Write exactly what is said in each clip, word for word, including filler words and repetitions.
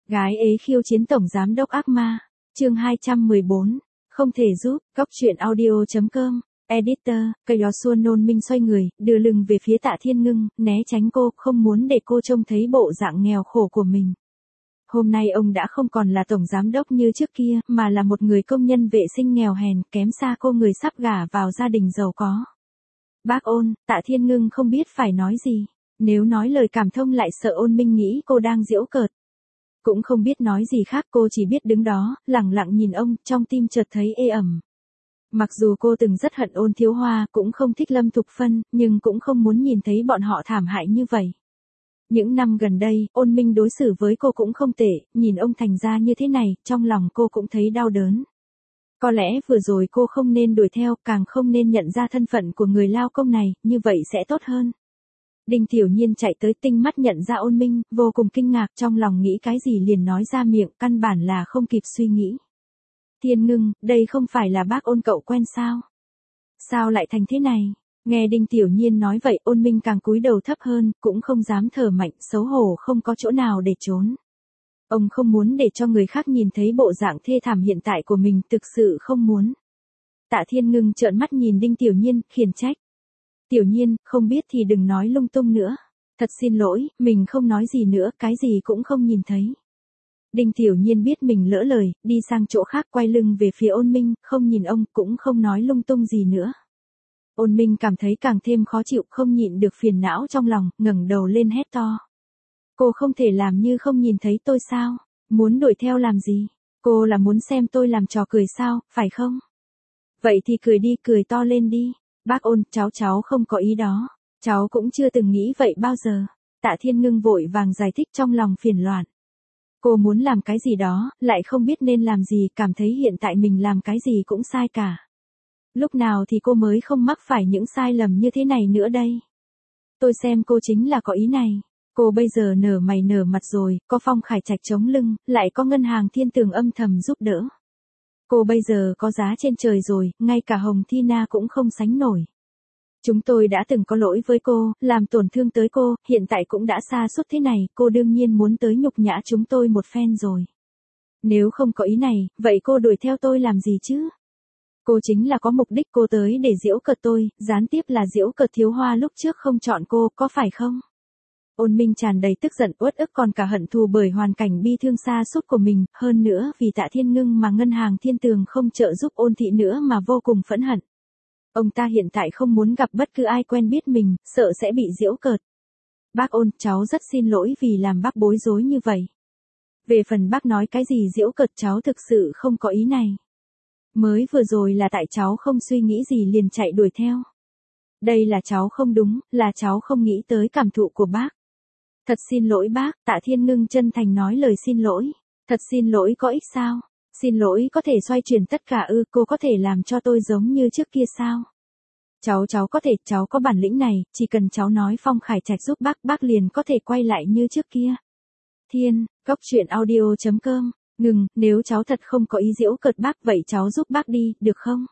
Gái ế khiêu chiến tổng giám đốc ác ma. Chương hai trăm mười bốn. Không thể giúp. Góc truyện audio chấm com. Editor. Cây gió xuân nôn minh xoay người, đưa lưng về phía Tạ Thiên Ngưng, né tránh cô, không muốn để cô trông thấy bộ dạng nghèo khổ của mình. Hôm nay ông đã không còn là tổng giám đốc như trước kia, mà là một người công nhân vệ sinh nghèo hèn, kém xa cô người sắp gả vào gia đình giàu có. Bác Ôn, Tạ Thiên Ngưng không biết phải nói gì. Nếu nói lời cảm thông lại sợ Ôn Minh nghĩ cô đang giễu cợt. Cũng không biết nói gì khác, cô chỉ biết đứng đó, lặng lặng nhìn ông, trong tim chợt thấy ê ẩm. Mặc dù cô từng rất hận Ôn Thiếu Hoa, cũng không thích Lâm Thục Phân, nhưng cũng không muốn nhìn thấy bọn họ thảm hại như vậy. Những năm gần đây, Ôn Minh đối xử với cô cũng không tệ, nhìn ông thành ra như thế này, trong lòng cô cũng thấy đau đớn. Có lẽ vừa rồi cô không nên đuổi theo, càng không nên nhận ra thân phận của người lao công này, như vậy sẽ tốt hơn. Đinh Tiểu Nhiên chạy tới, tinh mắt nhận ra Ôn Minh, vô cùng kinh ngạc, trong lòng nghĩ cái gì liền nói ra miệng, căn bản là không kịp suy nghĩ. Thiên Ngưng, đây không phải là bác Ôn cậu quen sao? Sao lại thành thế này? Nghe Đinh Tiểu Nhiên nói vậy, Ôn Minh càng cúi đầu thấp hơn, cũng không dám thở mạnh, xấu hổ không có chỗ nào để trốn. Ông không muốn để cho người khác nhìn thấy bộ dạng thê thảm hiện tại của mình, thực sự không muốn. Tạ Thiên Ngưng trợn mắt nhìn Đinh Tiểu Nhiên, khiển trách. Tiểu Nhiên, không biết thì đừng nói lung tung nữa. Thật xin lỗi, mình không nói gì nữa, cái gì cũng không nhìn thấy. Đinh Tiểu Nhiên biết mình lỡ lời, đi sang chỗ khác, quay lưng về phía Ôn Minh, không nhìn ông, cũng không nói lung tung gì nữa. Ôn Minh cảm thấy càng thêm khó chịu, không nhịn được phiền não trong lòng, ngẩng đầu lên hét to. Cô không thể làm như không nhìn thấy tôi sao? Muốn đuổi theo làm gì? Cô là muốn xem tôi làm trò cười sao, phải không? Vậy thì cười đi, cười to lên đi. Bác Ôn, cháu cháu không có ý đó. Cháu cũng chưa từng nghĩ vậy bao giờ. Tạ Thiên Ngưng vội vàng giải thích, trong lòng phiền loạn. Cô muốn làm cái gì đó, lại không biết nên làm gì, cảm thấy hiện tại mình làm cái gì cũng sai cả. Lúc nào thì cô mới không mắc phải những sai lầm như thế này nữa đây? Tôi xem cô chính là có ý này. Cô bây giờ nở mày nở mặt rồi, có Phong Khải Trạch chống lưng, lại có ngân hàng Thiên Tường âm thầm giúp đỡ. Cô bây giờ có giá trên trời rồi, ngay cả Hồng Thi Na cũng không sánh nổi. Chúng tôi đã từng có lỗi với cô, làm tổn thương tới cô, hiện tại cũng đã sa sút thế này, cô đương nhiên muốn tới nhục nhã chúng tôi một phen rồi. Nếu không có ý này, vậy cô đuổi theo tôi làm gì chứ? Cô chính là có mục đích, cô tới để giễu cợt tôi, gián tiếp là giễu cợt Thiếu Hoa lúc trước không chọn cô, có phải không? Ôn Minh tràn đầy tức giận, uất ức, còn cả hận thù bởi hoàn cảnh bi thương sa sút của mình, hơn nữa vì Tạ Thiên Ngưng mà ngân hàng Thiên Tường không trợ giúp Ôn thị nữa mà vô cùng phẫn hận. Ông ta hiện tại không muốn gặp bất cứ ai quen biết mình, sợ sẽ bị giễu cợt. Bác Ôn, cháu rất xin lỗi vì làm bác bối rối như vậy. Về phần bác nói cái gì giễu cợt, cháu thực sự không có ý này. Mới vừa rồi là tại cháu không suy nghĩ gì liền chạy đuổi theo. Đây là cháu không đúng, là cháu không nghĩ tới cảm thụ của bác. Thật xin lỗi bác, Tạ Thiên Ngưng chân thành nói lời xin lỗi. Thật xin lỗi có ích sao? Xin lỗi có thể xoay chuyển tất cả ư? Cô có thể làm cho tôi giống như trước kia sao? Cháu cháu có thể, cháu có bản lĩnh này, chỉ cần cháu nói Phong Khải Trạch giúp bác, bác liền có thể quay lại như trước kia. Thiên, góc truyện audio chấm com. Ngừng, nếu cháu thật không có ý giễu cợt bác, vậy cháu giúp bác đi, được không?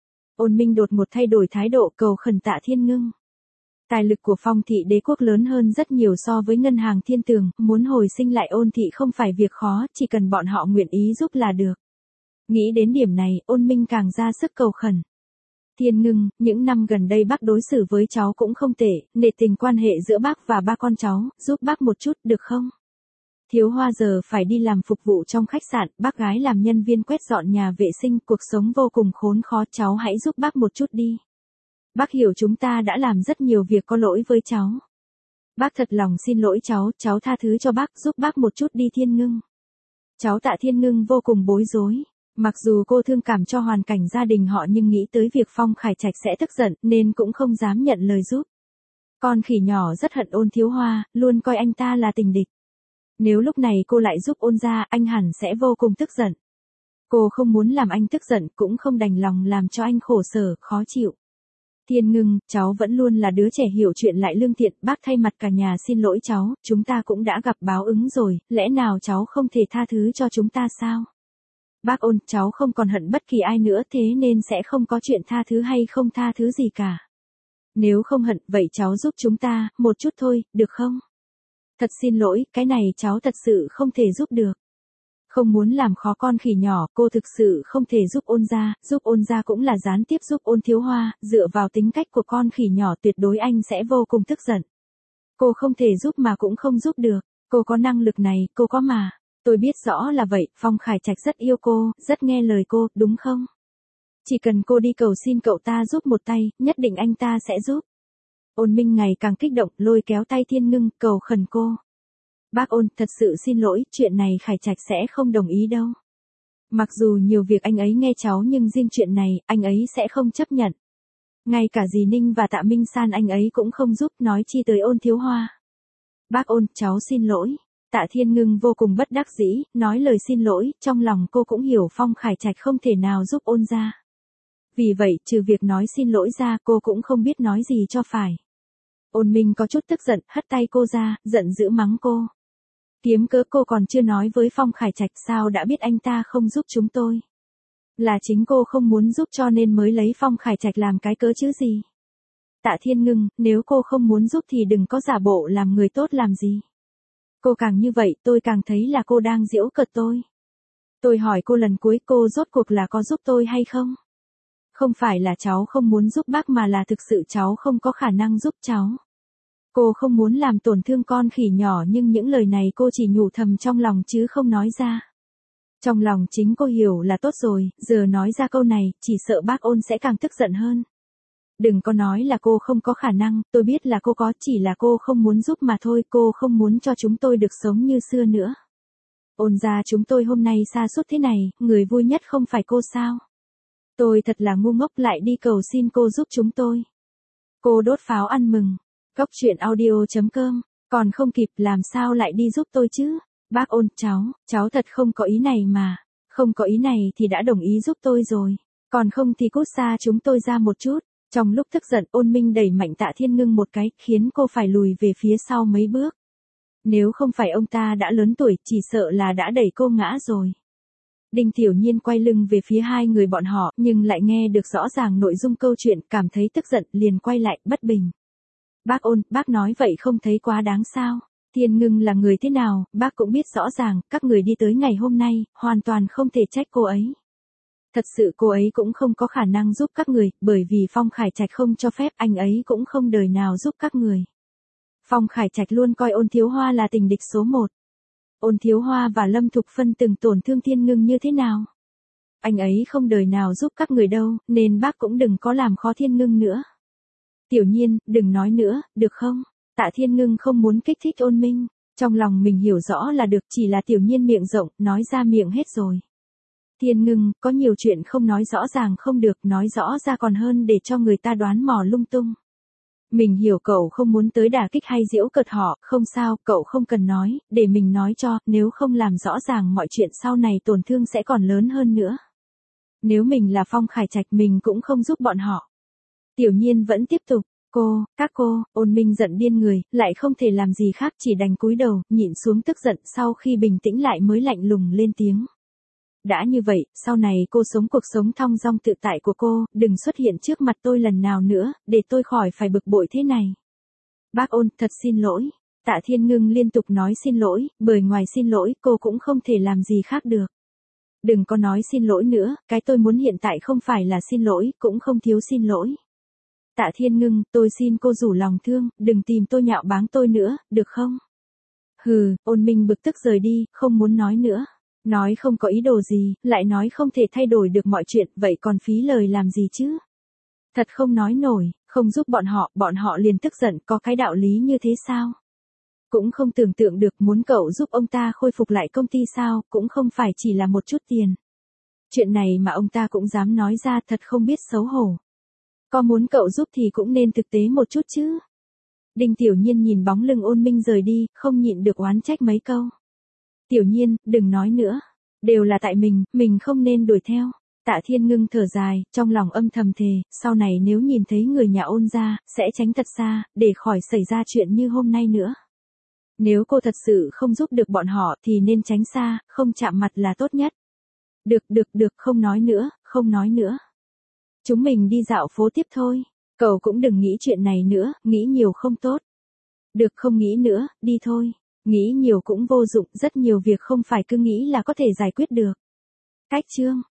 Ôn Minh đột một thay đổi thái độ, cầu khẩn Tạ Thiên Ngưng. Tài lực của Phong thị đế quốc lớn hơn rất nhiều so với ngân hàng Thiên Tường, muốn hồi sinh lại Ôn thị không phải việc khó, chỉ cần bọn họ nguyện ý giúp là được. Nghĩ đến điểm này, Ôn Minh càng ra sức cầu khẩn. Thiên Ngưng, những năm gần đây bác đối xử với cháu cũng không tệ, nể tình quan hệ giữa bác và ba con cháu, giúp bác một chút, được không? Thiếu Hoa giờ phải đi làm phục vụ trong khách sạn, bác gái làm nhân viên quét dọn nhà vệ sinh, cuộc sống vô cùng khốn khó, cháu hãy giúp bác một chút đi. Bác hiểu chúng ta đã làm rất nhiều việc có lỗi với cháu. Bác thật lòng xin lỗi cháu, cháu tha thứ cho bác, giúp bác một chút đi Thiên Ngưng. Cháu Tạ Thiên Ngưng vô cùng bối rối. Mặc dù cô thương cảm cho hoàn cảnh gia đình họ nhưng nghĩ tới việc Phong Khải Trạch sẽ tức giận nên cũng không dám nhận lời giúp. Con khỉ nhỏ rất hận Ôn Thiếu Hoa, luôn coi anh ta là tình địch. Nếu lúc này cô lại giúp Ôn gia, anh hẳn sẽ vô cùng tức giận. Cô không muốn làm anh tức giận, cũng không đành lòng làm cho anh khổ sở, khó chịu. Thiên Ngưng, cháu vẫn luôn là đứa trẻ hiểu chuyện lại lương thiện, bác thay mặt cả nhà xin lỗi cháu, chúng ta cũng đã gặp báo ứng rồi, lẽ nào cháu không thể tha thứ cho chúng ta sao? Bác Ôn, cháu không còn hận bất kỳ ai nữa, thế nên sẽ không có chuyện tha thứ hay không tha thứ gì cả. Nếu không hận, vậy cháu giúp chúng ta, một chút thôi, được không? Thật xin lỗi, cái này cháu thật sự không thể giúp được. Không muốn làm khó con khỉ nhỏ, cô thực sự không thể giúp ôn gia, giúp ôn gia cũng là gián tiếp giúp ôn thiếu hoa, dựa vào tính cách của con khỉ nhỏ tuyệt đối anh sẽ vô cùng tức giận. Cô không thể giúp mà cũng không giúp được, cô có năng lực này, cô có mà. Tôi biết rõ là vậy, Phong Khải Trạch rất yêu cô, rất nghe lời cô, đúng không? Chỉ cần cô đi cầu xin cậu ta giúp một tay, nhất định anh ta sẽ giúp. Ôn Minh ngày càng kích động, lôi kéo tay Thiên Ngưng, cầu khẩn cô. Bác Ôn, thật sự xin lỗi, chuyện này Khải Trạch sẽ không đồng ý đâu. Mặc dù nhiều việc anh ấy nghe cháu nhưng riêng chuyện này, anh ấy sẽ không chấp nhận. Ngay cả dì Ninh và Tạ Minh San anh ấy cũng không giúp, nói chi tới Ôn thiếu hoa. Bác Ôn, cháu xin lỗi. Tạ Thiên Ngưng vô cùng bất đắc dĩ, nói lời xin lỗi, trong lòng cô cũng hiểu Phong Khải Trạch không thể nào giúp ôn gia. Vì vậy, trừ việc nói xin lỗi ra, cô cũng không biết nói gì cho phải. Ôn Minh có chút tức giận, hất tay cô ra, giận dữ mắng cô. Kiếm cớ cô còn chưa nói với Phong Khải Trạch sao đã biết anh ta không giúp chúng tôi. Là chính cô không muốn giúp cho nên mới lấy Phong Khải Trạch làm cái cớ chứ gì. Tạ Thiên Ngưng, nếu cô không muốn giúp thì đừng có giả bộ làm người tốt làm gì. Cô càng như vậy tôi càng thấy là cô đang giễu cợt tôi. Tôi hỏi cô lần cuối cô rốt cuộc là có giúp tôi hay không? Không phải là cháu không muốn giúp bác mà là thực sự cháu không có khả năng giúp cháu. Cô không muốn làm tổn thương con khỉ nhỏ nhưng những lời này cô chỉ nhủ thầm trong lòng chứ không nói ra. Trong lòng chính cô hiểu là tốt rồi, giờ nói ra câu này, chỉ sợ bác Ôn sẽ càng tức giận hơn. Đừng có nói là cô không có khả năng, tôi biết là cô có, chỉ là cô không muốn giúp mà thôi, cô không muốn cho chúng tôi được sống như xưa nữa. Ôn gia chúng tôi hôm nay sa sút thế này, người vui nhất không phải cô sao? Tôi thật là ngu ngốc lại đi cầu xin cô giúp chúng tôi. Cô đốt pháo ăn mừng. Cốc truyện audio chấm com, còn không kịp làm sao lại đi giúp tôi chứ? Bác Ôn, cháu, cháu thật không có ý này mà. Không có ý này thì đã đồng ý giúp tôi rồi. Còn không thì cút xa chúng tôi ra một chút. Trong lúc tức giận Ôn Minh đẩy mạnh Tạ Thiên Ngưng một cái, khiến cô phải lùi về phía sau mấy bước. Nếu không phải ông ta đã lớn tuổi, chỉ sợ là đã đẩy cô ngã rồi. Đinh Tiểu Nhiên quay lưng về phía hai người bọn họ, nhưng lại nghe được rõ ràng nội dung câu chuyện, cảm thấy tức giận, liền quay lại, bất bình. Bác Ôn, bác nói vậy không thấy quá đáng sao? Thiên Ngưng là người thế nào, bác cũng biết rõ ràng, các người đi tới ngày hôm nay, hoàn toàn không thể trách cô ấy. Thật sự cô ấy cũng không có khả năng giúp các người, bởi vì Phong Khải Trạch không cho phép, anh ấy cũng không đời nào giúp các người. Phong Khải Trạch luôn coi Ôn thiếu hoa là tình địch số một. Ôn thiếu hoa và Lâm Thục Phân từng tổn thương Thiên Ngưng như thế nào? Anh ấy không đời nào giúp các người đâu, nên bác cũng đừng có làm khó Thiên Ngưng nữa. Tiểu Nhiên, đừng nói nữa, được không? Tạ Thiên Ngưng không muốn kích thích Ôn Minh. Trong lòng mình hiểu rõ là được, chỉ là Tiểu Nhiên miệng rộng, nói ra miệng hết rồi. Thiên Ngưng, có nhiều chuyện không nói rõ ràng không được, nói rõ ra còn hơn để cho người ta đoán mò lung tung. Mình hiểu cậu không muốn tới đả kích hay giễu cợt họ, không sao, cậu không cần nói, để mình nói cho, nếu không làm rõ ràng mọi chuyện sau này tổn thương sẽ còn lớn hơn nữa. Nếu mình là Phong Khải Trạch mình cũng không giúp bọn họ. Tiểu Nhiên vẫn tiếp tục, cô, các cô, Ôn Minh giận điên người, lại không thể làm gì khác chỉ đành cúi đầu, nhịn xuống tức giận sau khi bình tĩnh lại mới lạnh lùng lên tiếng. Đã như vậy, sau này cô sống cuộc sống thong dong tự tại của cô, đừng xuất hiện trước mặt tôi lần nào nữa, để tôi khỏi phải bực bội thế này. Bác Ôn, thật xin lỗi. Tạ Thiên Ngưng liên tục nói xin lỗi, bởi ngoài xin lỗi cô cũng không thể làm gì khác được. Đừng có nói xin lỗi nữa, cái tôi muốn hiện tại không phải là xin lỗi, cũng không thiếu xin lỗi. Tạ Thiên Ngưng, tôi xin cô rủ lòng thương, đừng tìm tôi nhạo báng tôi nữa, được không? Hừ, Ôn Minh bực tức rời đi, không muốn nói nữa. Nói không có ý đồ gì, lại nói không thể thay đổi được mọi chuyện, vậy còn phí lời làm gì chứ? Thật không nói nổi, không giúp bọn họ, bọn họ liền tức giận, có cái đạo lý như thế sao? Cũng không tưởng tượng được muốn cậu giúp ông ta khôi phục lại công ty sao, cũng không phải chỉ là một chút tiền. Chuyện này mà ông ta cũng dám nói ra, thật không biết xấu hổ. Có muốn cậu giúp thì cũng nên thực tế một chút chứ. Đinh Tiểu Nhiên nhìn bóng lưng Ôn Minh rời đi, không nhịn được oán trách mấy câu. Tiểu Nhiên, đừng nói nữa. Đều là tại mình, mình không nên đuổi theo. Tạ Thiên Ngưng thở dài, trong lòng âm thầm thề, sau này nếu nhìn thấy người nhà Ôn gia, sẽ tránh thật xa, để khỏi xảy ra chuyện như hôm nay nữa. Nếu cô thật sự không giúp được bọn họ thì nên tránh xa, không chạm mặt là tốt nhất. Được, được, được, không nói nữa, không nói nữa. Chúng mình đi dạo phố tiếp thôi. Cậu cũng đừng nghĩ chuyện này nữa, nghĩ nhiều không tốt. Được không nghĩ nữa, đi thôi. Nghĩ nhiều cũng vô dụng, rất nhiều việc không phải cứ nghĩ là có thể giải quyết được. Cách chương